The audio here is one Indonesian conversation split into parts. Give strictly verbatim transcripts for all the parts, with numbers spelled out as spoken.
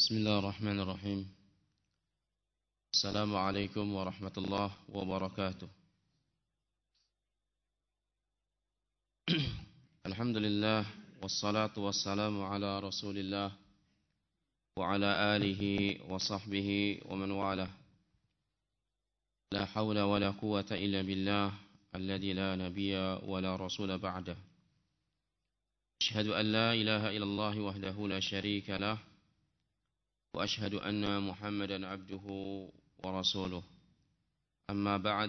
Bismillahirrahmanirrahim. Assalamualaikum warahmatullahi wabarakatuh. Alhamdulillah, wassalatu wassalamu ala rasulillah wa ala alihi wa sahbihi wa man walah. La hawla wa la quwata illa billah alladhi la nabiyya wa la rasula ba'dah. Ashhadu an la ilaha illallah wahdahu la syarika lah wa ashhadu anna Muhammadan abduhu wa rasuluh. Amma ba'd.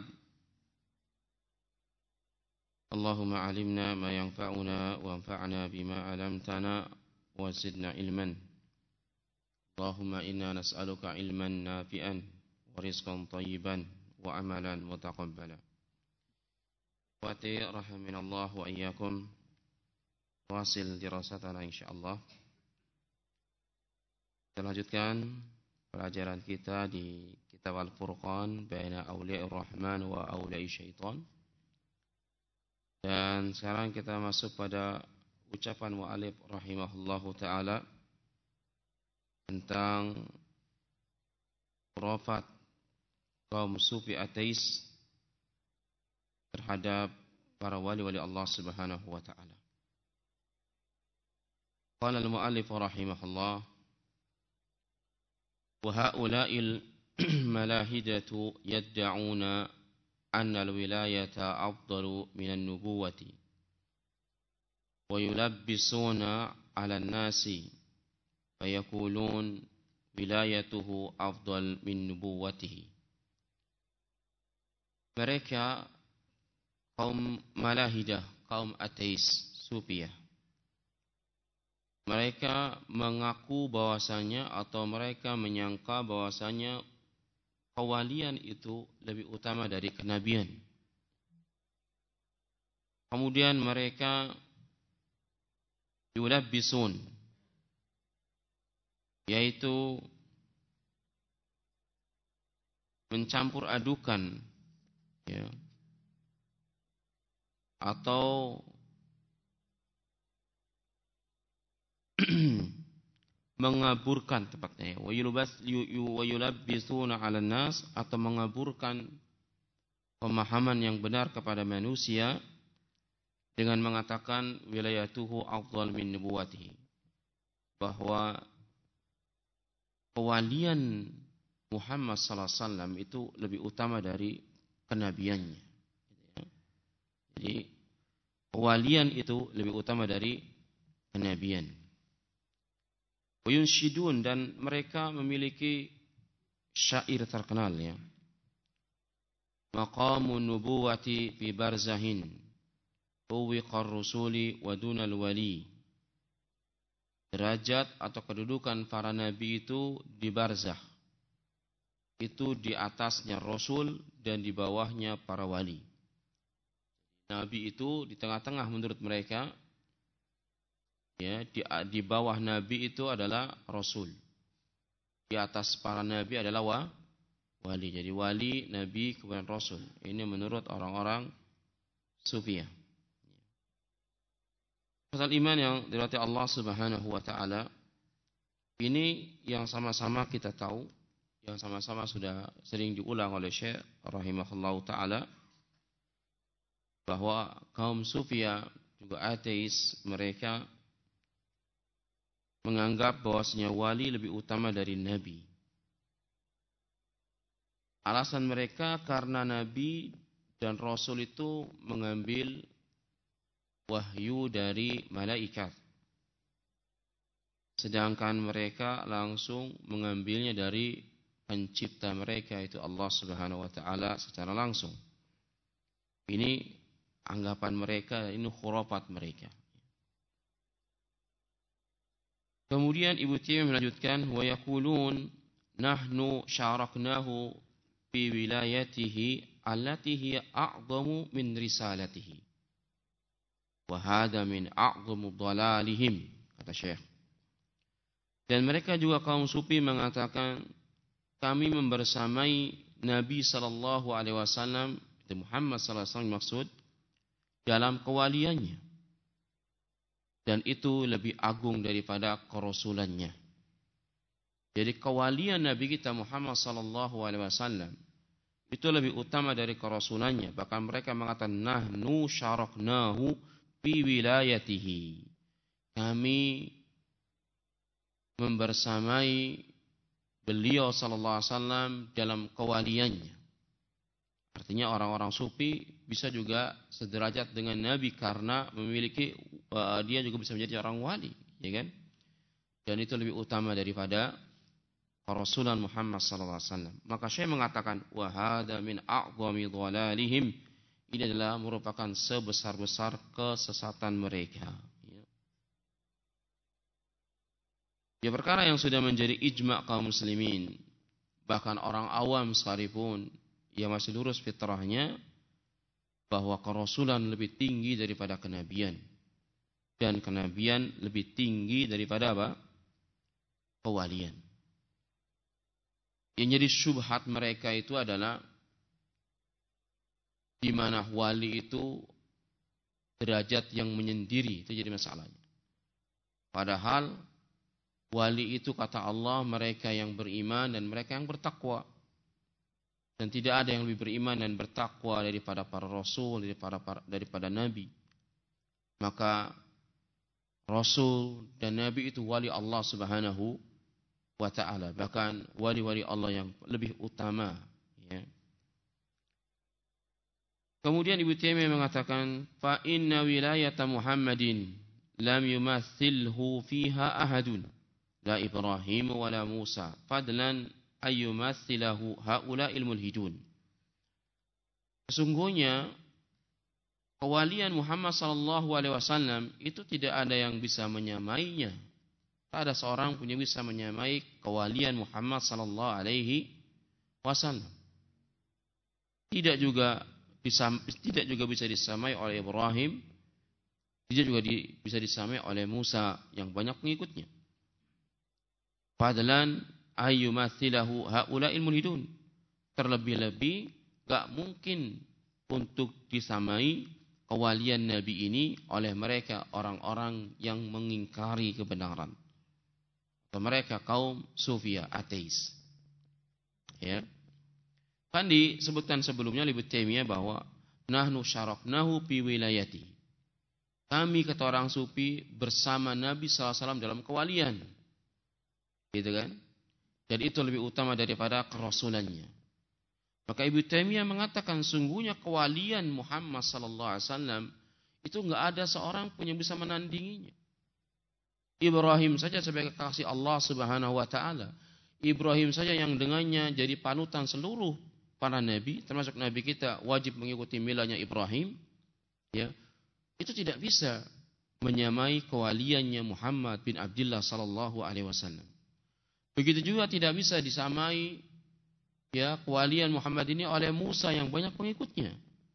Allahumma alimna ma yanfa'una wa anfa'na bima 'allamtana wa zidna ilman. Allahumma inna nas'aluka ilman nafi'an wa rizqan thayyiban wa amalan mutaqabbala. Wati rahiminallah wa iyyakum. Wasil dirasatana insyaallah. Kita lanjutkan pelajaran kita di kitab Al-Furqan baina awliya'ir rahman wa awliya'i syaitan. Dan sekarang kita masuk pada ucapan mu'alif rahimahullahu ta'ala tentang khurafat kaum sufi ateis terhadap para wali-wali Allah subhanahu wa ta'ala. Qala al-mu'alif rahimahullah, وهؤلاء الملاحدة يدعون أن الولاية أفضل من النبوة ويلبسون على الناس فيقولون ولايته أفضل من نبوته. Mereka kaum malahidah, kaum ateis, sufiah, mereka mengaku bahwasanya atau mereka menyangka bahwasanya kewalian itu lebih utama dari kenabian. Kemudian mereka yulabbisun, yaitu mencampur adukan, ya, atau mengaburkan tepatnya, wa yulabbisuna 'alan nas, atau mengaburkan pemahaman yang benar kepada manusia dengan mengatakan wilayatuhu afdal min nubuwatihi, bahwa kewalian Muhammad sallallahu alaihi wasallam itu lebih utama dari kenabiannya. Jadi kewalian itu lebih utama dari kenabian. Wayunshidun, dan mereka memiliki syair terkenal, ya. Maqamun nubuwati fi barzahin tuwiqar rusuli wa dunal wali. Derajat atau kedudukan para nabi itu di barzah, itu di atasnya rasul dan di bawahnya para wali. Nabi itu di tengah-tengah menurut mereka. Ya, di, di bawah Nabi itu adalah Rasul. Di atas para Nabi adalah wa, wali. Jadi wali, Nabi, kemudian Rasul. Ini menurut orang-orang Sufiyah. Pasal iman yang dirahmati Allah subhanahu wa ta'ala, ini yang sama-sama kita tahu, yang sama-sama sudah sering diulang oleh Syekh rahimahullahu ta'ala, bahwa kaum Sufiyah juga ateis, mereka menganggap bahwasanya wali lebih utama dari nabi. Alasan mereka karena nabi dan rasul itu mengambil wahyu dari malaikat, sedangkan mereka langsung mengambilnya dari pencipta mereka, itu Allah subhanahu wa ta'ala secara langsung. Ini anggapan mereka, ini khurafat mereka. Kemudian Ibnu Taimiyah melanjutkan, wa yaqulun nahnu syaraknahu fi wilayatihi allati hiya a'zamu min risalatihi wa hadha min a'zamu dhalalihim, kata Syekh. Dan mereka juga kaum sufi mengatakan, kami membersamai Nabi sallallahu alaihi wasallam, Muhammad sallallahu alaihi wasallam maksud, dalam kewaliannya. Dan itu lebih agung daripada kerasulannya. Jadi kewalian Nabi kita Muhammad sallallahu alaihi wasallam itu lebih utama dari kerasulannya. Bahkan mereka mengatakan nahnu syaraknahu fi wilayatihi. Kami membersamai beliau sallallahu alaihi wasallam dalam kewaliannya. Artinya orang-orang sufi bisa juga sederajat dengan Nabi karena memiliki uh, dia juga bisa menjadi orang wali, ya kan? Dan itu lebih utama daripada Rasulullah Muhammad sallallahu alaihi wasallam. Maka Syekh mengatakan wa hadza min a'zami dhalalihim. Ini adalah merupakan sebesar-besar kesesatan mereka. Ya, perkara yang sudah menjadi ijma' kaum muslimin, bahkan orang awam sekalipun yang masih lurus fitrahnya, bahwa kerasulan lebih tinggi daripada kenabian, dan kenabian lebih tinggi daripada apa? Kewalian. Yang jadi syubhat mereka itu adalah di mana wali itu derajat yang menyendiri, itu jadi masalahnya. Padahal wali itu kata Allah mereka yang beriman dan mereka yang bertakwa. Dan tidak ada yang lebih beriman dan bertakwa daripada para rasul, daripada para, daripada nabi. Maka rasul dan nabi itu wali Allah Subhanahu wa ta'ala. Bahkan wali-wali Allah yang lebih utama, ya. Kemudian Ibnu Taimiyah mengatakan fa inna wilayata Muhammadin lam yumathilhu fiha ahadun la Ibrahim wala Musa fadlan ayyumathilahu haula'il mulhidun. Sesungguhnya kewalian Muhammad sallallahu alaihi wasallam itu tidak ada yang bisa menyamainya. Tak ada seorang pun yang bisa menyamai kewalian Muhammad sallallahu alaihi wasallam. Tidak juga bisa, tidak juga bisa disamai oleh Ibrahim, tidak juga di, bisa disamai oleh Musa yang banyak pengikutnya. Fadlan ayyumathilahu haula'il mulhidun. Terlebih-lebih gak mungkin untuk disamai kewalian Nabi ini oleh mereka orang-orang yang mengingkari kebenaran. Atau mereka kaum sufia, ateis. Ya. Kan disebutkan sebelumnya Ibnu Taimiyah bahwa nahnu syaraknahu fi wilayati. Kami kata orang sufi bersama Nabi sallallahu alaihi wasallam dalam kewalian. Gitu kan? Jadi itu lebih utama daripada kerasulannya. Maka Ibnu Taimiyah mengatakan sungguhnya kewalian Muhammad sallallahu alaihi wasallam itu enggak ada seorang pun yang bisa menandinginya. Ibrahim saja sebagai kekasih Allah Subhanahu wa taala. Ibrahim saja yang dengannya jadi panutan seluruh para nabi, termasuk nabi kita wajib mengikuti milanya Ibrahim, ya. Itu tidak bisa menyamai kewaliannya Muhammad bin Abdullah sallallahu alaihi wasallam. Begitu juga tidak bisa disamai ya kewalian Muhammad ini oleh Musa yang banyak pengikutnya.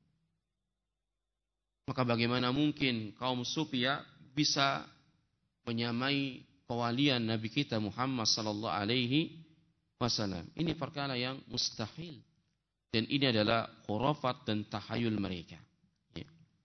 Maka bagaimana mungkin kaum sufi ya bisa menyamai kewalian Nabi kita Muhammad sallallahu alaihi wasallam? Ini perkara yang mustahil. Dan ini adalah khurafat dan tahayul mereka. Ya.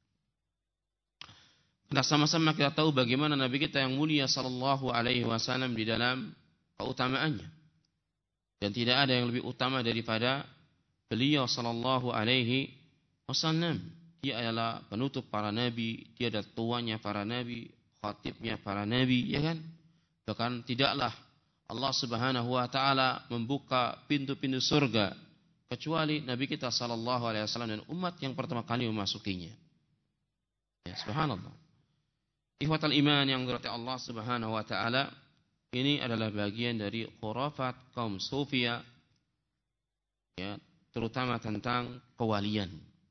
Nah, sama-sama kita tahu bagaimana Nabi kita yang mulia sallallahu alaihi wasallam di dalam keutamaannya. Dan tidak ada yang lebih utama daripada beliau sallallahu alaihi wasallam. Dia adalah penutup para nabi, dia adalah tuanya para nabi, khatibnya para nabi, ya kan? Bahkan tidaklah Allah Subhanahu wa taala membuka pintu-pintu surga kecuali nabi kita sallallahu alaihi wasallam dan umat yang pertama kali memasukinya. Ya, subhanallah. Ikhwatal iman yang dirahmati Allah Subhanahu wa taala, ini adalah bagian dari khurafat kaum sufia, ya, terutama tentang kewalian.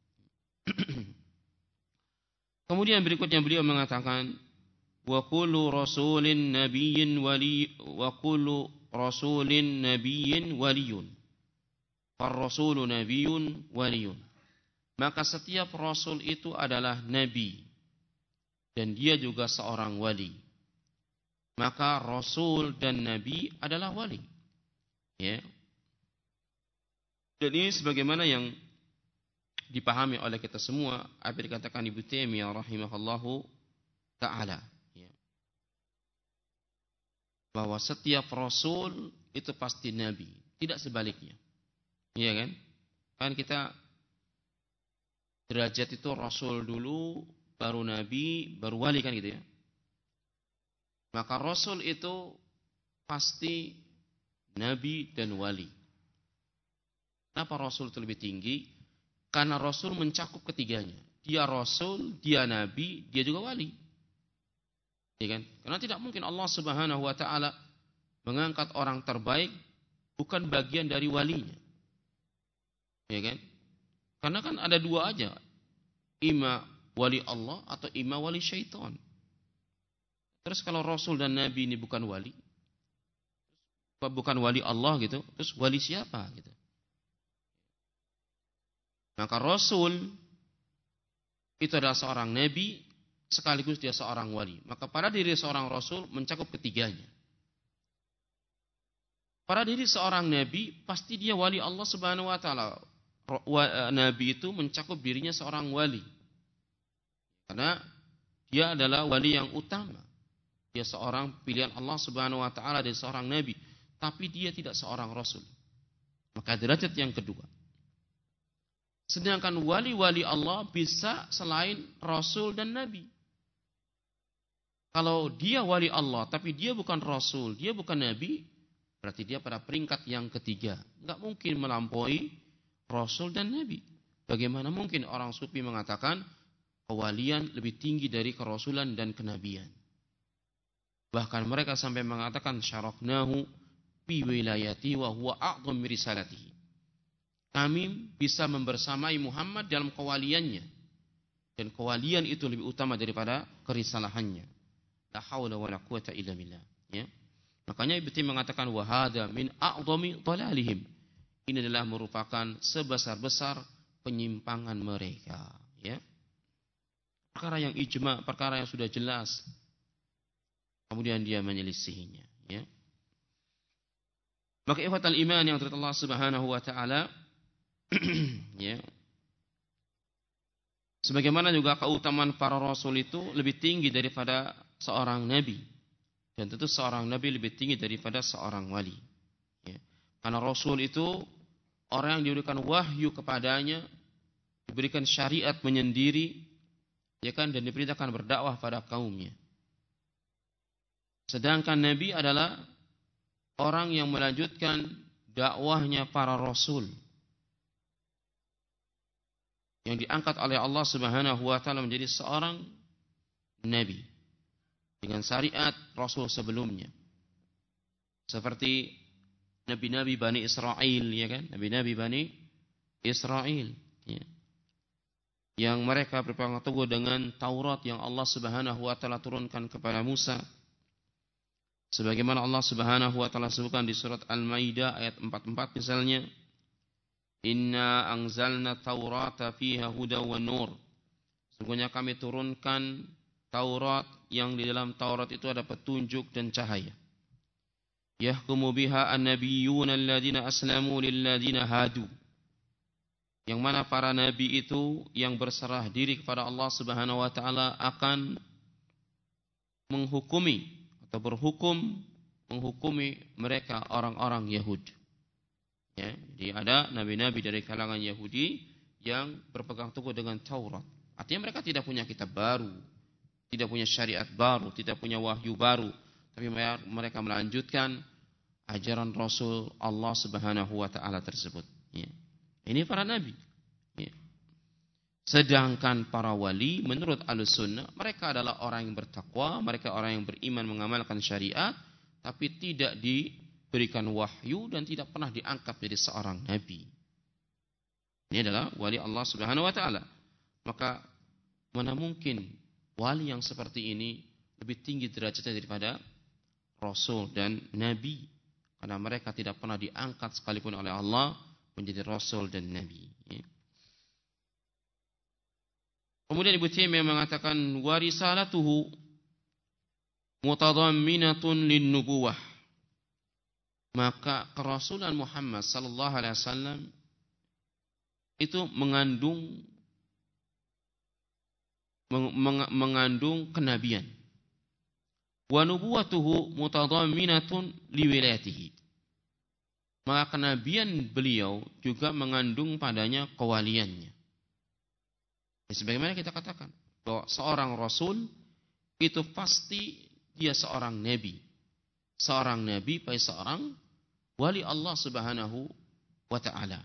Kemudian berikutnya beliau mengatakan wa kullu rasulin nabiyyin wali wa kullu rasulin nabiyyin waliyun. Ar-rasulu nabiyyun waliyun. Maka setiap rasul itu adalah nabi dan dia juga seorang wali. Maka rasul dan nabi adalah wali. Ya. Dan ini sebagaimana yang dipahami oleh kita semua apa yang dikatakan Ibnu Taimiyah rahimahullahu taala. Ya. bahwa setiap rasul itu pasti nabi, tidak sebaliknya. Iya kan? Kan kita derajat itu rasul dulu, baru nabi, baru wali kan gitu ya. Maka rasul itu pasti nabi dan wali. Kenapa rasul itu lebih tinggi? Karena rasul mencakup ketiganya. Dia rasul, dia nabi, dia juga wali. Ya kan? Karena tidak mungkin Allah Subhanahu wa taala mengangkat orang terbaik bukan bagian dari walinya. Ya kan? Karena kan ada dua aja. Ima wali Allah atau ima wali syaitan. Terus kalau rasul dan nabi ini bukan wali, bukan wali Allah gitu, terus wali siapa gitu? Maka rasul itu adalah seorang nabi sekaligus dia seorang wali. Maka pada diri seorang rasul mencakup ketiganya. Pada diri seorang nabi pasti dia wali Allah Subhanahu wa taala. Nabi itu mencakup dirinya seorang wali. Karena dia adalah wali yang utama. Dia seorang pilihan Allah Subhanahu wa taala dari seorang nabi, tapi dia tidak seorang rasul. Maka derajat yang kedua. Sedangkan wali-wali Allah bisa selain rasul dan nabi. Kalau dia wali Allah tapi dia bukan rasul, dia bukan nabi, berarti dia pada peringkat yang ketiga. Enggak mungkin melampaui rasul dan nabi. Bagaimana mungkin orang sufi mengatakan kewalian lebih tinggi dari kerasulan dan kenabian? Bahkan mereka sampai mengatakan syaraknahu fi wilayati wa huwa a'dham min risalatihi. Kami bisa membersamai Muhammad dalam kewaliannya, dan kewalian itu lebih utama daripada kerisalahannya. La haula wala quwata illa billah. Ya. Makanya Ibnu Taimiyah mengatakan wa hada min a'dhami dhalalihim. Ini adalah merupakan sebesar-besar penyimpangan mereka, ya. Perkara yang ijma, perkara yang sudah jelas, kemudian dia menyelisihinya, ya. Maka ikhwatal iman yang terhadap Allah Subhanahu wa taala, ya. Sebagaimana juga keutamaan para rasul itu lebih tinggi daripada seorang nabi, dan tentu seorang nabi lebih tinggi daripada seorang wali, ya. Karena rasul itu orang yang diberikan wahyu kepadanya, diberikan syariat menyendiri, ya kan, dan diperintahkan berdakwah pada kaumnya. Sedangkan nabi adalah orang yang melanjutkan dakwahnya para rasul yang diangkat oleh Allah Subhanahu wa taala menjadi seorang nabi dengan syariat rasul sebelumnya. Seperti nabi-nabi Bani Israel, ya kan? Nabi-nabi Bani Israel, ya. Yang mereka berpegang teguh dengan Taurat yang Allah Subhanahu wa taala turunkan kepada Musa. Sebagaimana Allah Subhanahu wa taala sebutkan di surat Al-Maidah ayat empat puluh empat misalnya, Inna anzalna Taurata fiha huda wa nur. Sungguhnya kami turunkan Taurat yang di dalam Taurat itu ada petunjuk dan cahaya. Yahkumu biha an-nabiyyuna alladhina aslamu lilladhina hadu. Yang mana para nabi itu yang berserah diri kepada Allah Subhanahu wa taala akan menghukumi atau berhukum menghukumi mereka orang-orang Yahudi. Ya, jadi ada nabi-nabi dari kalangan Yahudi yang berpegang teguh dengan Taurat. Artinya mereka tidak punya kitab baru, tidak punya syariat baru, tidak punya wahyu baru, tapi mereka melanjutkan ajaran Rasul Allah Subhanahu wa taala tersebut, ya. Ini para nabi, ya. Sedangkan para wali menurut Ahlussunnah mereka adalah orang yang bertakwa, mereka orang yang beriman mengamalkan syariat, tapi tidak diberikan wahyu dan tidak pernah diangkat jadi seorang nabi. Ini adalah wali Allah Subhanahu wa taala. Maka mana mungkin wali yang seperti ini lebih tinggi derajatnya daripada rasul dan nabi, karena mereka tidak pernah diangkat sekalipun oleh Allah menjadi rasul dan nabi, ya. Kemudian Ibnu Taimiyah mengatakan wa risalatuhu mutadamminatun lin-nubuwah. Maka kerasulan Muhammad sallallahu alaihi wasallam itu mengandung mengandung kenabian. wa nubuwatuhu mutadamminatun liwilayatihi. Maka kenabian beliau juga mengandung padanya kewaliannya. Sebagaimana kita katakan bahwa seorang rasul itu pasti dia seorang nabi. Seorang nabi pada seorang wali Allah Subhanahu wa taala.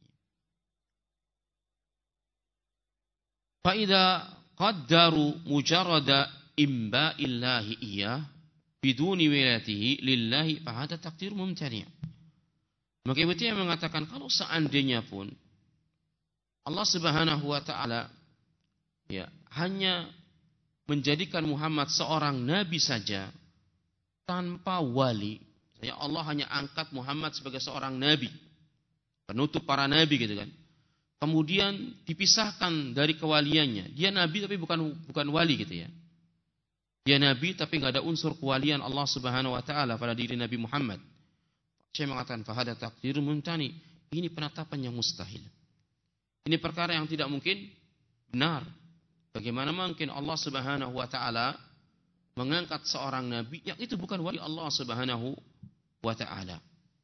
Fa idza qaddaru mujarrada imba'illahi iyyah biduni wilayatihi lillahi fa hada taqdir mumtani'. Maka Ibnu Taimiyah mengatakan kalau seandainya pun Allah Subhanahu wa taala ya hanya menjadikan Muhammad seorang nabi saja tanpa wali, ya Allah hanya angkat Muhammad sebagai seorang nabi, penutup para nabi gitu kan. Kemudian dipisahkan dari kewaliannya. Dia nabi tapi bukan bukan wali gitu ya. Dia nabi tapi enggak ada unsur kewalian Allah Subhanahu wa taala pada diri Nabi Muhammad. Saya mengatakan fahada taqdirun mumtani. Ini penetapan yang mustahil. Ini perkara yang tidak mungkin benar. Bagaimana mungkin Allah Subhanahu wa taala mengangkat seorang nabi yang itu bukan wali Allah Subhanahu wa taala?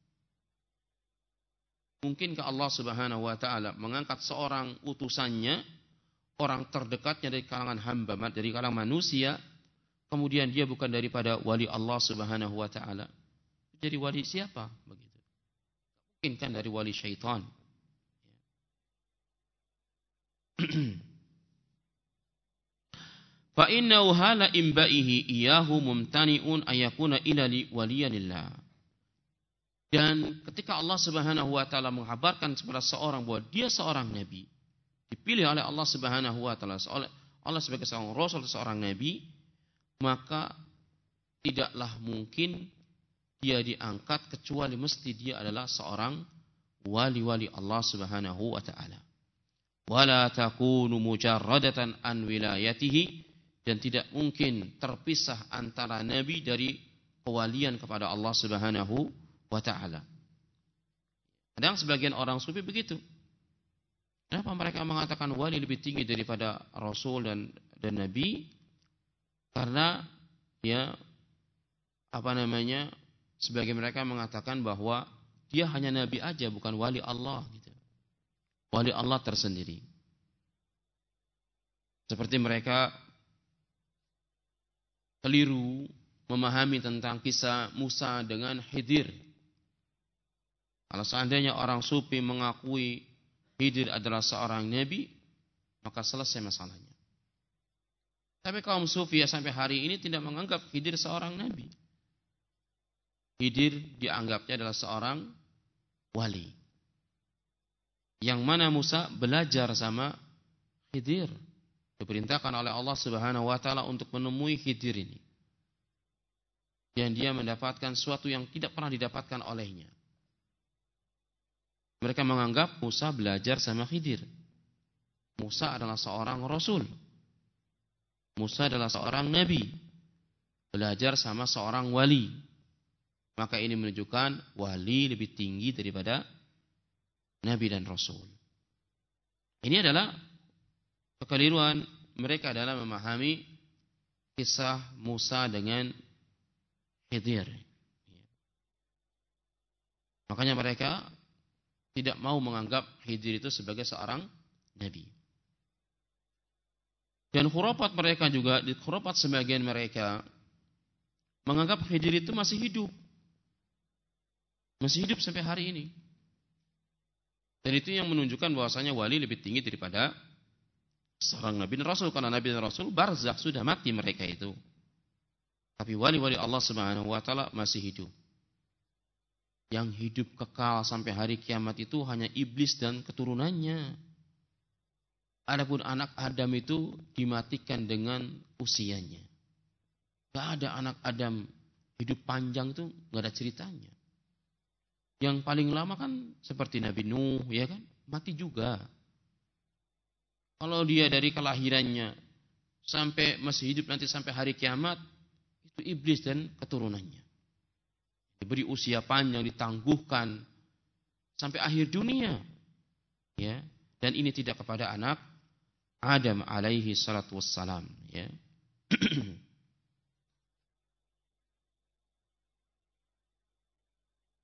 Mungkinkah Allah Subhanahu wa taala mengangkat seorang utusannya, orang terdekatnya dari kalangan hamba, dari kalangan manusia, kemudian dia bukan daripada wali Allah Subhanahu wa taala? Jadi wali siapa begitu? Mungkin kan dari wali syaitan. Fa innahu hala imbaihi iyahu mumtani'un ayakuna ila waliyanillah. Dan ketika Allah Subhanahu wa taala menghabarkan kepada seorang bahwa dia seorang nabi, dipilih oleh Allah Subhanahu wa taala Allah sebagai seorang rasul, seorang nabi, maka tidaklah mungkin dia diangkat kecuali mesti dia adalah seorang wali-wali Allah Subhanahu wa taala. Wala takunu mujarradatan an wilayatihi, dan tidak mungkin terpisah antara nabi dari kewalian kepada Allah Subhanahu wa taala. Kadang sebagian orang sufi begitu. Kenapa mereka mengatakan wali lebih tinggi daripada rasul dan dan nabi? Karena ya apa namanya? Sebagian mereka mengatakan bahwa dia hanya nabi aja, bukan wali Allah gitu. Wali Allah tersendiri. Seperti mereka keliru memahami tentang kisah Musa dengan Khidir. Kalau seandainya orang sufi mengakui Khidir adalah seorang nabi, maka selesai masalahnya. Tapi kaum sufi ya sampai hari ini tidak menganggap Khidir seorang nabi. Khidir dianggapnya adalah seorang wali. Yang mana Musa belajar sama Khidir. Diperintahkan oleh Allah Subhanahu wa taala untuk menemui Khidir ini. Dan dia mendapatkan sesuatu yang tidak pernah didapatkan olehnya. Mereka menganggap Musa belajar sama Khidir. Musa adalah seorang rasul. Musa adalah seorang nabi. Belajar sama seorang wali. Maka ini menunjukkan wali lebih tinggi daripada nabi dan rasul. Ini adalah kekeliruan mereka dalam memahami kisah Musa dengan Khidir. Makanya mereka tidak mau menganggap Khidir itu sebagai seorang nabi. Dan khurafat mereka juga, di khurafat sebagian mereka menganggap Khidir itu masih hidup. Masih hidup sampai hari ini. Dan itu yang menunjukkan bahwasanya wali lebih tinggi daripada seorang nabi dan rasul. Karena nabi dan rasul barzakh, sudah mati mereka itu. Tapi wali-wali Allah Subhanahu wa taala masih hidup. Yang hidup kekal sampai hari kiamat itu hanya iblis dan keturunannya. Adapun anak Adam itu dimatikan dengan usianya. Gak ada anak Adam hidup panjang itu, gak ada ceritanya. Yang paling lama kan seperti Nabi Nuh, ya kan? Mati juga. Kalau dia dari kelahirannya sampai masih hidup nanti sampai hari kiamat, itu iblis dan keturunannya. Diberi usia panjang, ditangguhkan sampai akhir dunia. Ya, dan ini tidak kepada anak Adam alaihi salatu wassalam, ya.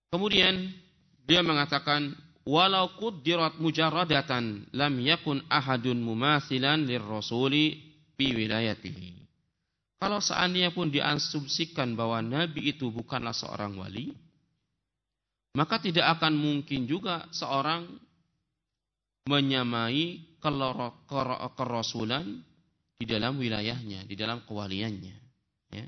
Kemudian dia mengatakan, walau quddirat mujarradatan lam yakun ahadun mumathilan lirrasuli bi wilayatihi. Kalau seandainya pun diasumsikan bahwa Nabi itu bukanlah seorang wali, maka tidak akan mungkin juga seorang menyamai kerasulan di dalam wilayahnya, di dalam kewaliannya. Ya.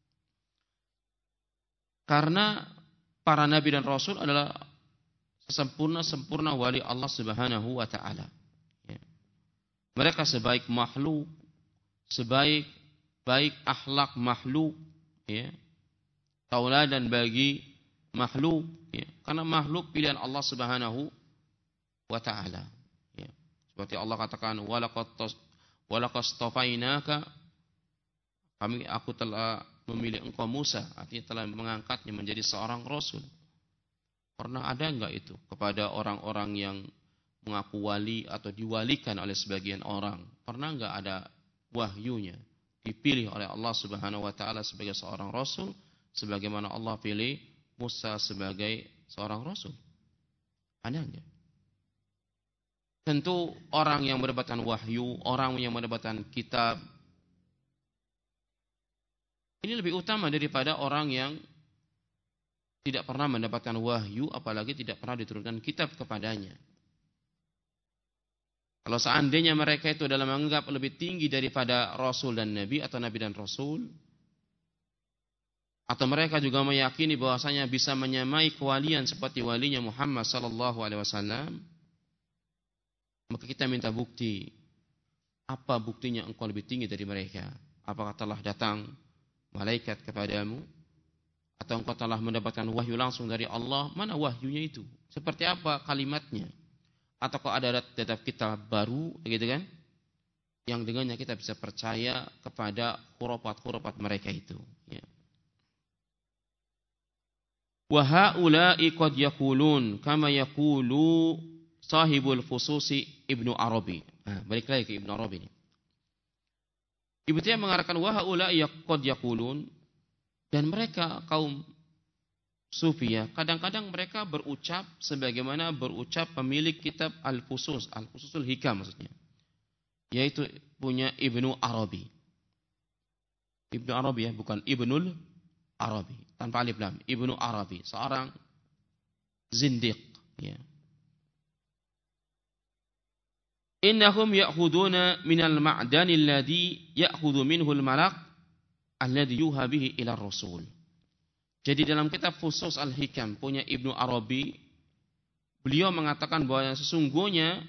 Karena para nabi dan rasul adalah sempurna-sempurna wali Allah Subhanahu wa taala. Ya. Mereka sebaik makhluk, sebaik baik akhlak makhluk, ya. Tauladan bagi makhluk, ya. Karena makhluk pilihan Allah Subhanahu wa taala. Ya. Seperti Allah katakan, walaqad walaqastafainaka, kami aku telah memilih engkau Musa, artinya telah mengangkatnya menjadi seorang rasul. Pernah ada enggak itu kepada orang-orang yang mengaku wali atau diwalikan oleh sebagian orang? Pernah enggak ada wahyunya dipilih oleh Allah Subhanahu wa taala sebagai seorang rasul sebagaimana Allah pilih Musa sebagai seorang rasul? Ada enggak? Tentu orang yang mendapatkan wahyu, orang yang mendapatkan kitab, ini lebih utama daripada orang yang tidak pernah mendapatkan wahyu, apalagi tidak pernah diturunkan kitab kepadanya. Kalau seandainya mereka itu adalah menganggap lebih tinggi daripada Rasul dan Nabi atau Nabi dan Rasul, atau mereka juga meyakini bahwasanya bisa menyamai kewalian seperti walinya Muhammad sallallahu alaihi wasallam, maka kita minta bukti. Apa buktinya engkau lebih tinggi dari mereka? Apakah telah datang malaikat kepadamu? Atau engkau telah mendapatkan wahyu langsung dari Allah? Mana wahyunya itu? Seperti apa kalimatnya? Atau kok ada kitab kitab baru, gitu kan? Yang dengannya kita bisa percaya kepada khurafat-khurafat mereka itu. Ya. Wa haula'i qad yaqulun kama yaqulu sahibul fususi Ibnu Arabi. Nah, balik lagi ke Ibnu Arabi ini. Ibnu Taimiyah mengatakan wa haula'i qad yaqulun, dan mereka kaum Sufiyah kadang-kadang mereka berucap sebagaimana berucap pemilik kitab Al-Fusus, Al-Fususul Hikam maksudnya, yaitu punya Ibnu Arabi. Ibnu Arabi ya, bukan Ibnul Arabi, tanpa alif lam. Ibnu Arabi, seorang zindiq, ya. Innahum ya'khuduna minal ma'dani alladhi ya'khudhu minhu al-malak alladhi yuha bihi ila rasul. Jadi dalam kitab Fusus Al-Hikam punya Ibnu Arabi, beliau mengatakan bahwa sesungguhnya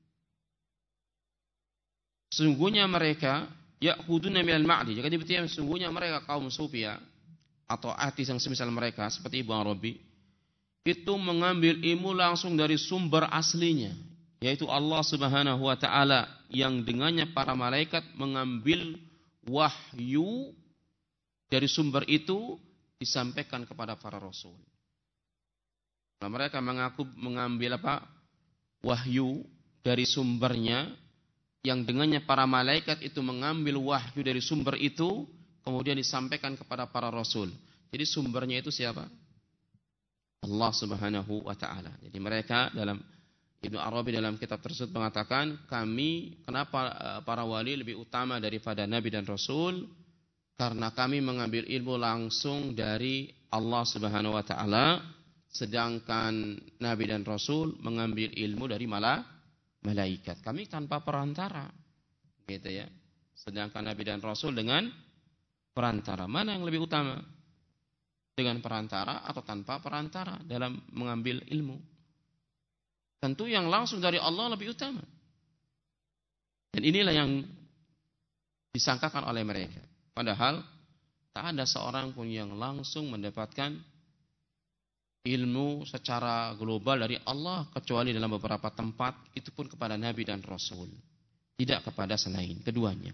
sesungguhnya mereka ya'khuduna minal ma'di. Jadi berarti sesungguhnya mereka kaum Sufiyah atau artis yang semisal mereka seperti Ibnu Arabi itu mengambil ilmu langsung dari sumber aslinya, yaitu Allah Subhanahu wa taala, yang dengannya para malaikat mengambil wahyu dari sumber itu disampaikan kepada para rasul. Nah, mereka mengaku mengambil apa? Wahyu dari sumbernya, yang dengannya para malaikat itu mengambil wahyu dari sumber itu kemudian disampaikan kepada para rasul. Jadi sumbernya itu siapa? Allah Subhanahu wa taala. Jadi mereka dalam Ibnu Arabi dalam kitab tersebut mengatakan, kami kenapa para wali lebih utama daripada nabi dan rasul? Karena kami mengambil ilmu langsung dari Allah Subhanahu wa taala, sedangkan nabi dan rasul mengambil ilmu dari malah malaikat. Kami tanpa perantara. Gitu ya. Sedangkan nabi dan rasul dengan perantara. Mana yang lebih utama? Dengan perantara atau tanpa perantara dalam mengambil ilmu? Tentu yang langsung dari Allah lebih utama. Dan inilah yang disangkakan oleh mereka. Padahal tak ada seorang pun yang langsung mendapatkan ilmu secara global dari Allah kecuali dalam beberapa tempat, itu pun kepada nabi dan rasul, tidak kepada selain keduanya.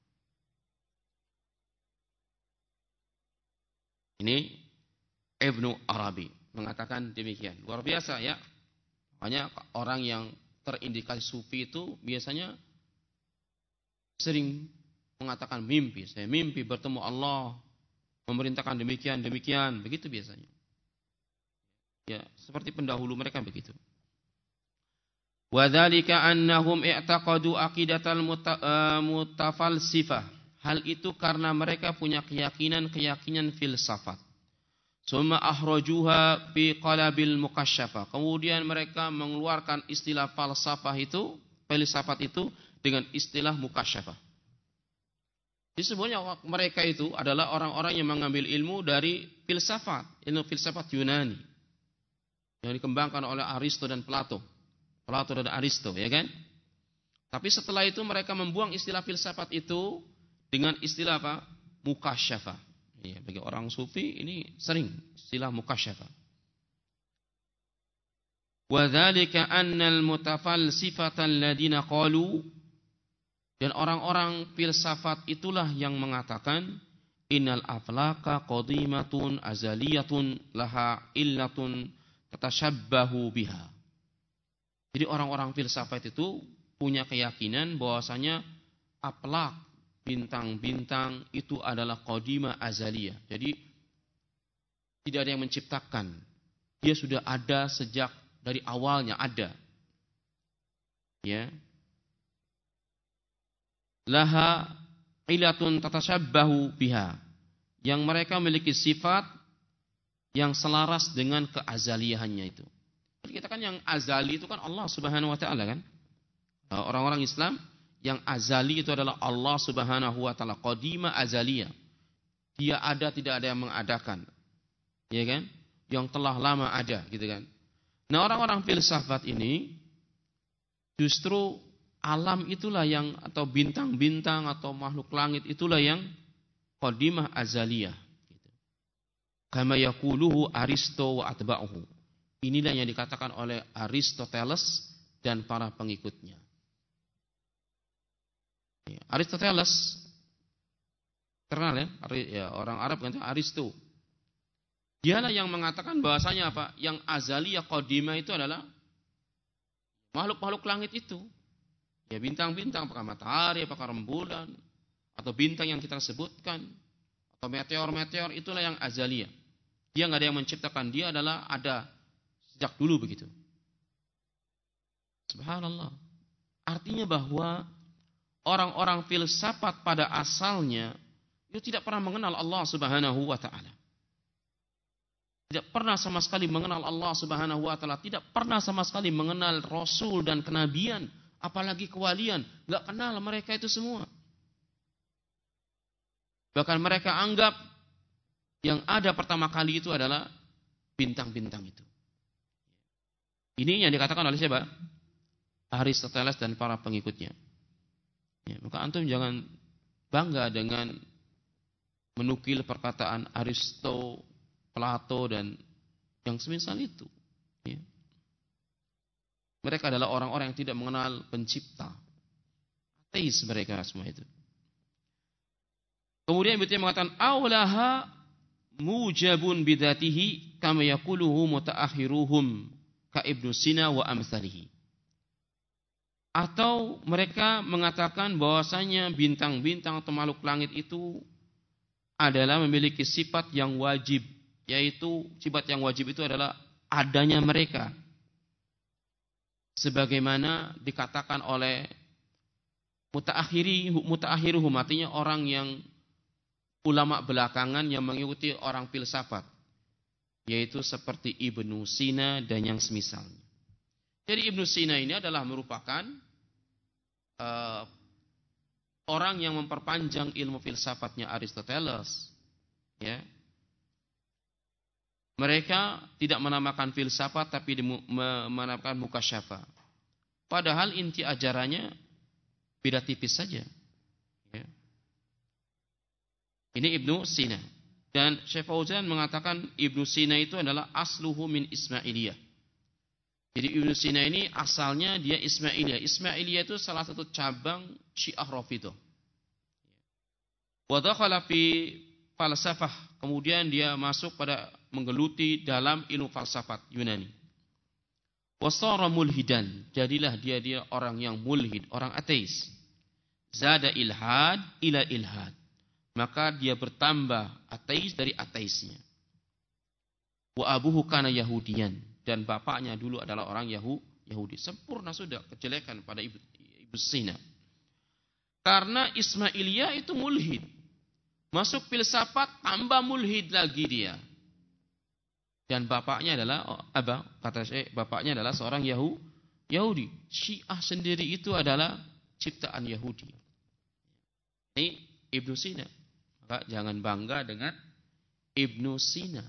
Ini Ibnu Arabi mengatakan demikian. Luar biasa ya. Makanya orang yang terindikasi sufi itu biasanya sering mengatakan mimpi. Saya mimpi bertemu Allah, memerintahkan demikian, demikian. Begitu biasanya. Ya, seperti pendahulu mereka begitu. Wa dzalika annahum i'taqadu aqidatal mutafalsifah. Hal itu karena mereka punya keyakinan-keyakinan filsafat. Summa ahrajuha fi qalabil mukasyafah. Kemudian mereka mengeluarkan istilah falsafah itu, filsafat itu dengan istilah mukasyafah. Jadi sebenarnya mereka itu adalah orang-orang yang mengambil ilmu dari filsafat, ilmu filsafat Yunani yang dikembangkan oleh Aristo dan Plato. Plato dan Aristo, ya kan? Tapi setelah itu mereka membuang istilah filsafat itu dengan istilah apa? Mukasyafah. Ya, bagi orang sufi ini sering istilah mukasyafah. Wa dzalika annal mutafalsifata alladziina qalu, dan orang-orang filsafat itulah yang mengatakan innal aflaka qadimatun azaliyatun laha illatun tatashabbahu biha. Jadi orang-orang filsafat itu punya keyakinan bahwasanya aflak, bintang-bintang itu adalah qadimah azaliyah. Jadi tidak ada yang menciptakan. Dia sudah ada sejak dari awalnya ada. Ya. Laha ilatun tatashabbahu biha. Yang mereka memiliki sifat yang selaras dengan keazaliyahannya itu. Kita kan yang azali itu kan Allah Subhanahu wa taala kan. Orang-orang Islam yang azali itu adalah Allah Subhanahu wa taala, qadimah azaliyah. Dia ada, tidak ada yang mengadakan. Ya kan? Yang telah lama ada gitu kan. Nah, orang-orang filsafat ini justru alam itulah yang, atau bintang-bintang atau makhluk langit itulah yang qadimah azaliyah gitu. Kama yaquluhu Aristo wa atba'uhu. Inilah yang dikatakan oleh Aristoteles dan para pengikutnya. Aristoteles terkenal ya, ya orang Arab kan Aristo. Dialah yang mengatakan bahasanya apa? Yang azaliyah qadimah itu adalah makhluk-makhluk langit itu. Ya bintang-bintang, apakah matahari, apakah rembulan, atau bintang yang kita sebutkan, atau meteor-meteor, itulah yang azaliyah. Dia nggak ada yang menciptakan, dia adalah ada sejak dulu begitu. Subhanallah. Artinya bahwa orang-orang filsafat pada asalnya itu tidak pernah mengenal Allah Subhanahu wa taala. Tidak pernah sama sekali mengenal Allah Subhanahu wa taala, tidak pernah sama sekali mengenal rasul dan kenabian, apalagi kewalian. Enggak kenal mereka itu semua. Bahkan mereka anggap yang ada pertama kali itu adalah bintang-bintang itu. Ini yang dikatakan oleh siapa? Aristoteles dan para pengikutnya. Ya, maka antum jangan bangga dengan menukil perkataan Aristo, Plato dan yang semisal itu. Ya. Mereka adalah orang-orang yang tidak mengenal pencipta. Ateis mereka semua itu. Kemudian Ibnu Taimiyah mengatakan aulaha mujabun bidatihi kama yaquluhu mutaakhiruhum ka Ibnu Sina wa amsalihi. Atau mereka mengatakan bahwasanya bintang-bintang atau makhluk langit itu adalah memiliki sifat yang wajib, yaitu sifat yang wajib itu adalah adanya mereka. Sebagaimana dikatakan oleh mutaakhiri mutaakhiruhum, artinya orang yang ulama belakangan yang mengikuti orang filsafat, yaitu seperti Ibnu Sina dan yang semisalnya. Jadi Ibnu Sina ini adalah merupakan uh, orang yang memperpanjang ilmu filsafatnya Aristoteles. Ya. Mereka tidak menamakan filsafat tapi menamakan mukasyafah. Padahal inti ajarannya beda tipis saja. Ya. Ini Ibnu Sina. Dan Syekh Fauzan mengatakan Ibnu Sina itu adalah asluhu min Ismailiyah. Jadi Ibnu Sina ini asalnya dia Ismailiyah. Ismailiyah itu salah satu cabang Syiah Rafidhah. Wa dakhala fi falsafah, kemudian dia masuk pada menggeluti dalam ilmu falsafat Yunani. Wa sara mulhidan, jadilah dia dia orang yang mulhid, orang ateis. Zada ilhad ila ilhad. Maka dia bertambah ateis dari ateisnya. Wa abuhu kana Yahudiyan, dan bapaknya dulu adalah orang Yahu, Yahudi. Sempurna sudah kejelekan pada Ibnu Ibnu Sina. Karena Ismailiyah itu mulhid. Masuk filsafat tambah mulhid lagi dia. Dan bapaknya adalah apa? Kata saya, bapaknya adalah seorang Yahu, Yahudi. Syiah sendiri itu adalah ciptaan Yahudi. Ini Ibnu Sina. Maka jangan bangga dengan Ibnu Sina.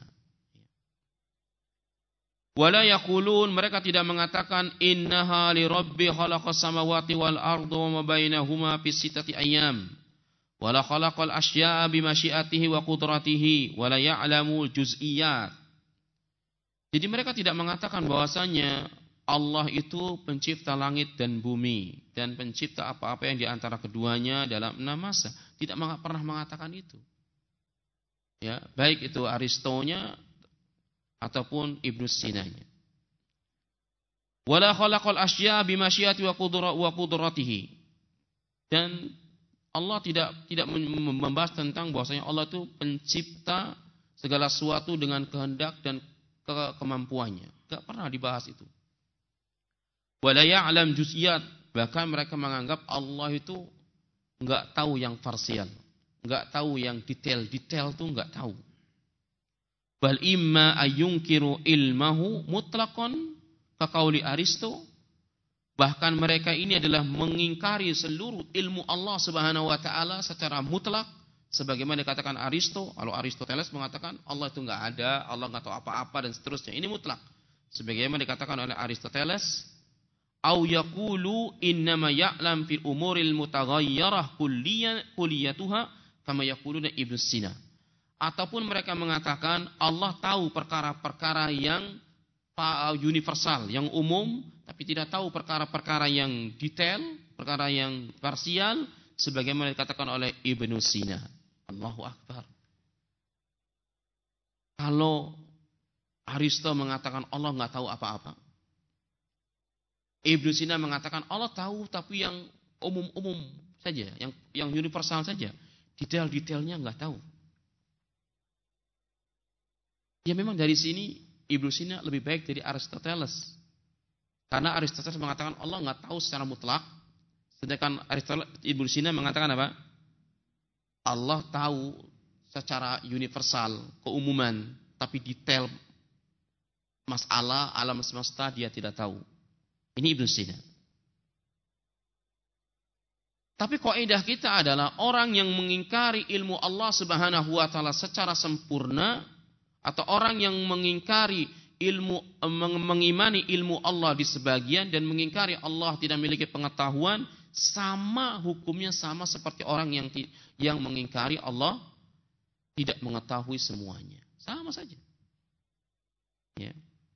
Wala yaqulun, mereka tidak mengatakan innaha li rabbi khalaqas samawati wal arda wa ma bainahuma fi sittati ayyam. Wala khalaqal asya'a bi masyiatihi wa qudratihi wala ya'lamul juz'iyat. Jadi mereka tidak mengatakan bahwasanya Allah itu pencipta langit dan bumi dan pencipta apa-apa yang di antara keduanya dalam enam masa. Tidak pernah mengatakan itu. Ya, baik itu Aristonya ataupun Ibnu Sinanya. Wala khalaqal asya' bi masyiati wa qudratihi. Dan Allah tidak tidak membahas tentang bahwasanya Allah itu pencipta segala sesuatu dengan kehendak dan ke kemampuannya. Tidak pernah dibahas itu. Wala ya'lam juz'iyat, bahkan mereka menganggap Allah itu enggak tahu yang parsial, enggak tahu yang detail-detail itu enggak tahu. Bal imma ayunkiru ilmahu mutlaqan kaqauli Aristo. Bahkan mereka ini adalah mengingkari seluruh ilmu Allah Subhanahu wa taala secara mutlak. Sebagaimana dikatakan Aristo, kalau Aristoteles mengatakan Allah itu enggak ada, Allah enggak tahu apa-apa dan seterusnya. Ini mutlak. Sebagaimana dikatakan oleh Aristoteles, au yaqulu innama ya'lam fil umuril mutaghayyirah kulliyatuha kama yaquluna Ibnu Sina. Ataupun mereka mengatakan Allah tahu perkara-perkara yang universal, yang umum, tapi tidak tahu perkara-perkara yang detail, perkara yang parsial, sebagaimana dikatakan oleh Ibnu Sina. Allahu Akbar. Kalau Aristo mengatakan Allah enggak tahu apa-apa, Ibnu Sina mengatakan Allah tahu tapi yang umum-umum saja, yang yang universal saja. Detail-detailnya enggak tahu. Ya memang dari sini Ibnu Sina lebih baik dari Aristoteles. Karena Aristoteles mengatakan Allah enggak tahu secara mutlak, sedangkan Aristoteles, Ibnu Sina mengatakan apa? Allah tahu secara universal, keumuman, tapi detail masalah alam semesta dia tidak tahu. Ini Ibnu Sina. Tapi kaidah kita adalah orang yang mengingkari ilmu Allah Subhanahu wa taala secara sempurna atau orang yang mengingkari ilmu mengimani ilmu Allah di sebagian dan mengingkari Allah tidak memiliki pengetahuan, sama hukumnya sama seperti orang yang yang mengingkari Allah tidak mengetahui semuanya. Sama saja. Ya.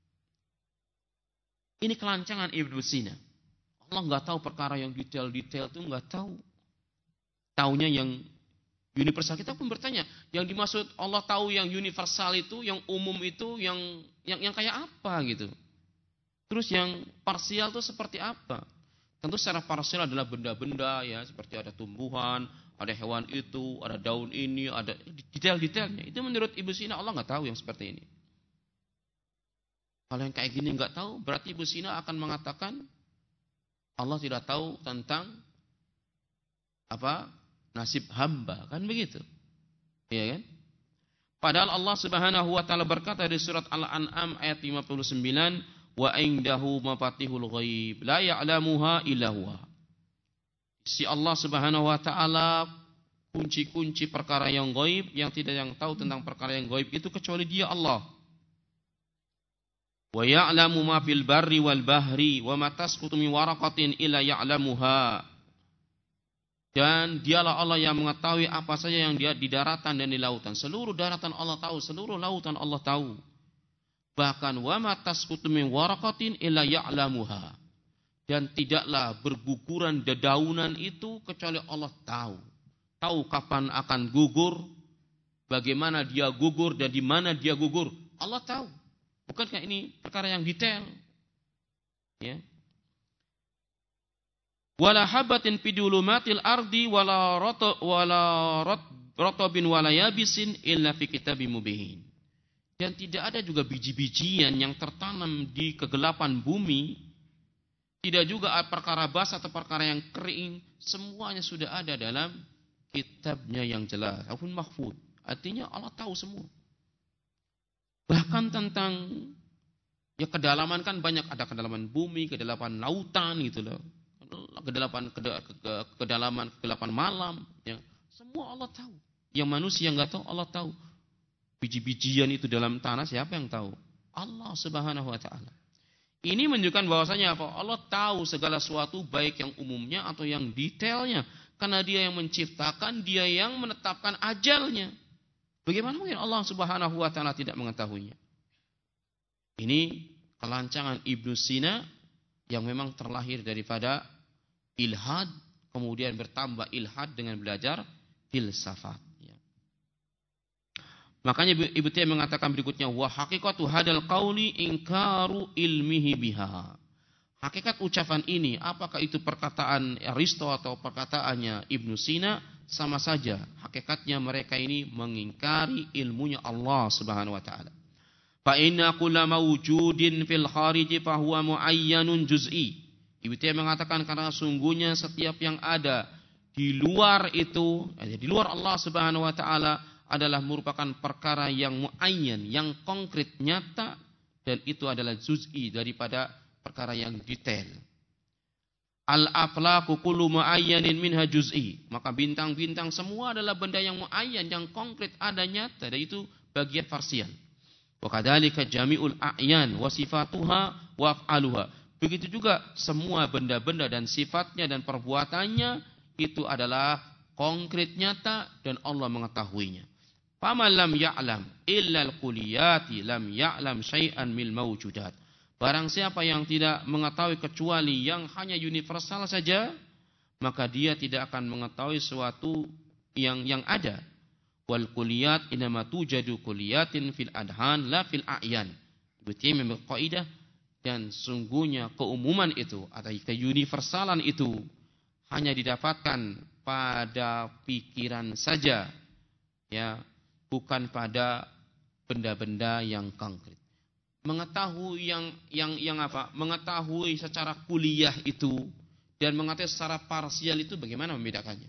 Ini kelancangan Ibnu Sina. Allah enggak tahu perkara yang detail-detail itu enggak tahu. Taunya yang universal. Kita pun bertanya, yang dimaksud Allah tahu yang universal itu, yang umum itu, yang yang yang kayak apa gitu. Terus yang parsial itu seperti apa? Tentu secara parsial adalah benda-benda ya, seperti ada tumbuhan, ada hewan itu, ada daun ini, ada detail-detailnya. Itu menurut Ibnu Sina Allah enggak tahu yang seperti ini. Kalau yang kayak gini enggak tahu, berarti Ibnu Sina akan mengatakan Allah tidak tahu tentang apa? Nasib hamba, kan begitu. Iya kan? Padahal Allah Subhanahu wa taala berkata di surat Al-An'am ayat lima puluh sembilan, wa indahu mafatihul ghaib la ya'lamuha illa huwa. Si Allah Subhanahu wa taala kunci-kunci perkara yang gaib, yang tidak yang tahu tentang perkara yang gaib itu kecuali Dia Allah. Wa ya'lamu ma fil barri wal bahri wa ma tasqutu min waraqatin illa ya'lamuha. Dan Dialah Allah yang mengetahui apa saja yang dia di daratan dan di lautan. Seluruh daratan Allah tahu, seluruh lautan Allah tahu. Bahkan wa ma tasqutu min waraqatin illa ya'lamuha. Dan tidaklah berguguran dedaunan itu kecuali Allah tahu. Tahu kapan akan gugur, bagaimana dia gugur dan di mana dia gugur. Allah tahu. Bukankah ini perkara yang detail? Ya. Wala habatin fi dulumatil ardi wala rata wala ratbin wala yabisin illa fi kitabim mubin. Dan tidak ada juga biji-bijian yang tertanam di kegelapan bumi. Tidak juga perkara basah atau perkara yang kering. Semuanya sudah ada dalam kitabnya yang jelas. Alhun mahfud. Artinya Allah tahu semua. Bahkan tentang ya kedalaman kan banyak. Ada kedalaman bumi, kedalaman lautan gitu loh. Kedalaman, kedalaman, kedalaman malam. Ya. Semua Allah tahu. Yang manusia nggak tahu, Allah tahu. Biji-bijian itu dalam tanah siapa yang tahu? Allah Subhanahu wa taala. Ini menunjukkan bahwasanya apa? Allah tahu segala sesuatu baik yang umumnya atau yang detailnya. Karena dia yang menciptakan, dia yang menetapkan ajalnya. Bagaimana mungkin Allah Subhanahu wa taala tidak mengetahuinya? Ini kelancangan Ibnu Sina yang memang terlahir daripada ilhad, kemudian bertambah ilhad dengan belajar filsafat. Makanya Ibnu Taimiyah mengatakan berikutnya, wa haqiqatu hadal qauli ingkaru ilmihi biha. Hakikat ucapan ini, apakah itu perkataan Aristo atau perkataannya Ibnu Sina, sama saja. Hakikatnya mereka ini mengingkari ilmunya Allah Subhanahu wa taala. Fa inna kulla mawjudin fil khariji fa huwa muayyanun juz'i. Ibnu Taimiyah mengatakan karena sungguhnya setiap yang ada di luar itu, di luar Allah Subhanahu wa taala adalah merupakan perkara yang muayyan, yang konkret, nyata, dan itu adalah juz'i daripada perkara yang detail. Al-aflaku kullu muayyanin minha juz'i. Maka bintang-bintang semua adalah benda yang muayyan, yang konkret, ada nyata, dan itu bagian parsial. Wa kadzalika jami'ul a'yan wa sifatuha wa af'aluha. Begitu juga semua benda-benda dan sifatnya dan perbuatannya itu adalah konkret, nyata, dan Allah mengetahuinya. Faman lam ya'lam illa al-quliyati lam ya'lam syai'an mil mawjudat. Barang siapa yang tidak mengetahui kecuali yang hanya universal saja, maka dia tidak akan mengetahui sesuatu yang yang ada. Wal quliyat inama tujadu quliyatin fil adhan la fil a'yan. Betul memang kaidah, dan sungguhnya keumuman itu atau keuniversalan itu hanya didapatkan pada pikiran saja. Ya, bukan pada benda-benda yang konkret. Mengetahui yang yang yang apa? Mengetahui secara kuliah itu dan mengetahui secara parsial itu bagaimana membedakannya?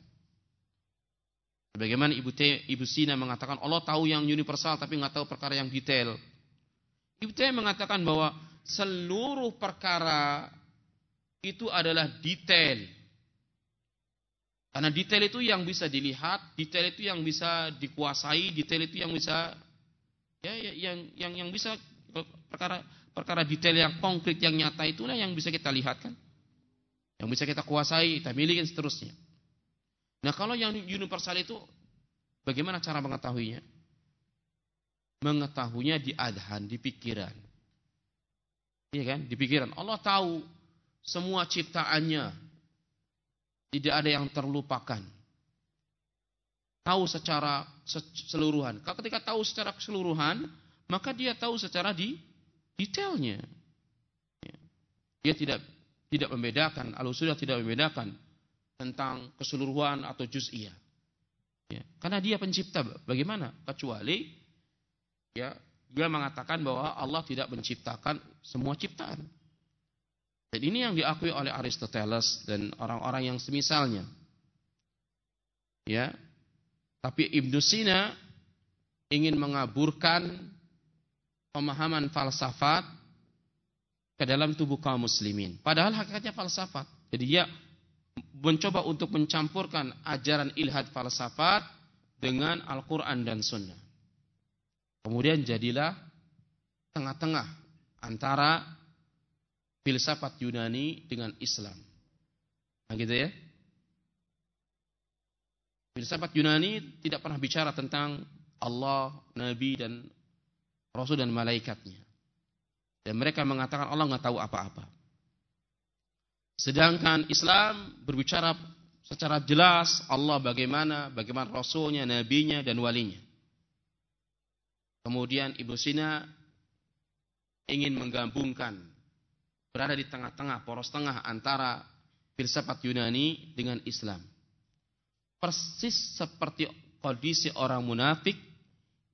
Bagaimana Ibu T, Ibu Sina mengatakan Allah tahu yang universal tapi nggak tahu perkara yang detail. Ibu T mengatakan bahwa seluruh perkara itu adalah detail. Karena detail itu yang bisa dilihat, detail itu yang bisa dikuasai, detail itu yang bisa ya yang yang yang bisa perkara perkara detail yang konkret, yang nyata itulah yang bisa kita lihat kan. Yang bisa kita kuasai, kita miliki dan seterusnya. Nah, kalau yang universal itu bagaimana cara mengetahuinya? Mengetahuinya di adhan, di pikiran. Iya kan? Di pikiran. Allah tahu semua ciptaannya. Tidak ada yang terlupakan. Tahu secara keseluruhan. Kalau ketika tahu secara keseluruhan, maka dia tahu secara di detailnya. Dia tidak tidak membedakan, al-usulah tidak membedakan tentang keseluruhan atau juz'iyah. Ya, karena dia pencipta. Bagaimana? Kecuali ya, dia mengatakan bahwa Allah tidak menciptakan semua ciptaan. Dan ini yang diakui oleh Aristoteles dan orang-orang yang semisalnya. Ya. Tapi Ibnu Sina ingin mengaburkan pemahaman falsafat ke dalam tubuh kaum muslimin. Padahal hakikatnya falsafat. Jadi dia mencoba untuk mencampurkan ajaran ilhad falsafat dengan Al-Quran dan Sunnah. Kemudian jadilah tengah-tengah antara filsafat Yunani dengan Islam. Nah gitu ya. Filsafat Yunani tidak pernah bicara tentang Allah, Nabi dan Rasul dan malaikatnya. Dan mereka mengatakan Allah nggak tahu apa-apa. Sedangkan Islam berbicara secara jelas Allah bagaimana, bagaimana Rasulnya, Nabinya dan walinya. Kemudian Ibnu Sina ingin menggabungkan, berada di tengah-tengah, poros tengah antara filsafat Yunani dengan Islam. Persis seperti kondisi orang munafik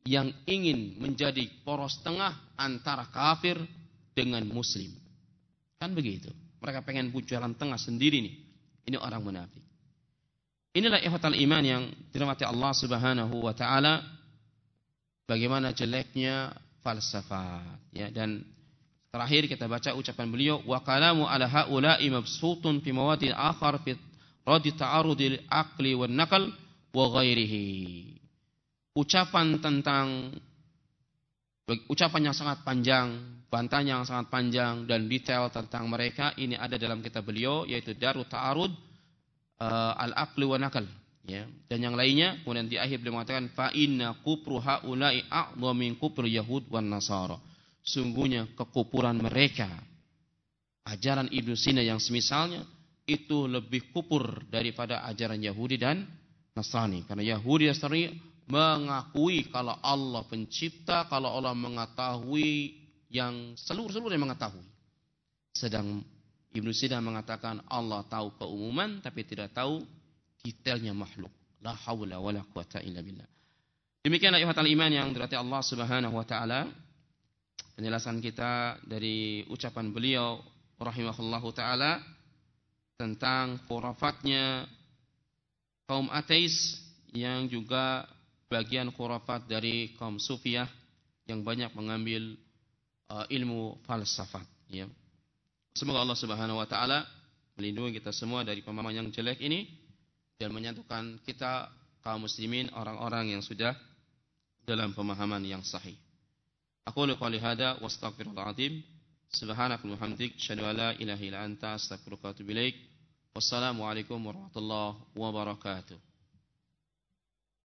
yang ingin menjadi poros tengah antara kafir dengan muslim. Kan begitu. Mereka pengen buat jalan tengah sendiri nih. Ini orang munafik. Inilah ikhwatal iman yang dirahmati Allah Subhanahu wa taala. Bagaimana jeleknya falsafat, ya. Dan terakhir kita baca ucapan beliau, wa kalamu ala haula'i mabsutun fi mawadil akhar fi radi ta'arudil aqli wan naql wa ghairihi. Ucapan tentang ucapan yang sangat panjang, bantahan yang sangat panjang dan detail tentang mereka ini ada dalam kitab beliau, yaitu Darut Ta'arud uh, al-aqli wa naql, ya. Dan yang lainnya, kemudian di akhir beliau mengatakan fa inna kufru haula'i a'dhamu min kufri yahud wan nasara. Sungguhnya kekufuran mereka, ajaran Ibnu Sina yang semisalnya, itu lebih kufur daripada ajaran Yahudi dan Nasrani. Karena Yahudi dan Nasrani mengakui kalau Allah pencipta, kalau Allah mengetahui yang seluruh-seluruh yang mengetahui. Sedang Ibnu Sina mengatakan Allah tahu keumuman tapi tidak tahu detailnya makhluk. La haula wala quwata illa billah. Demikianlah ikhwatal iman yang dirahmati Allah Subhanahu wa taala. Penjelasan kita dari ucapan beliau rahimahullahu taala tentang khurafatnya kaum ateis yang juga bagian khurafat dari kaum sufiyah yang banyak mengambil uh, ilmu falsafat, ya. Semoga Allah Subhanahu wa taala melindungi kita semua dari pemahaman yang jelek ini dan menyatukan kita kaum muslimin orang-orang yang sudah dalam pemahaman yang sahih. Aku qouli hada wa astaghfirullahal azim. Subhanaka wa bihamdik, asyhadu an la ilaha illa anta, astaghfiruka wa atubu ilaik. Wassalamu alaikum warahmatullahi wabarakatuh.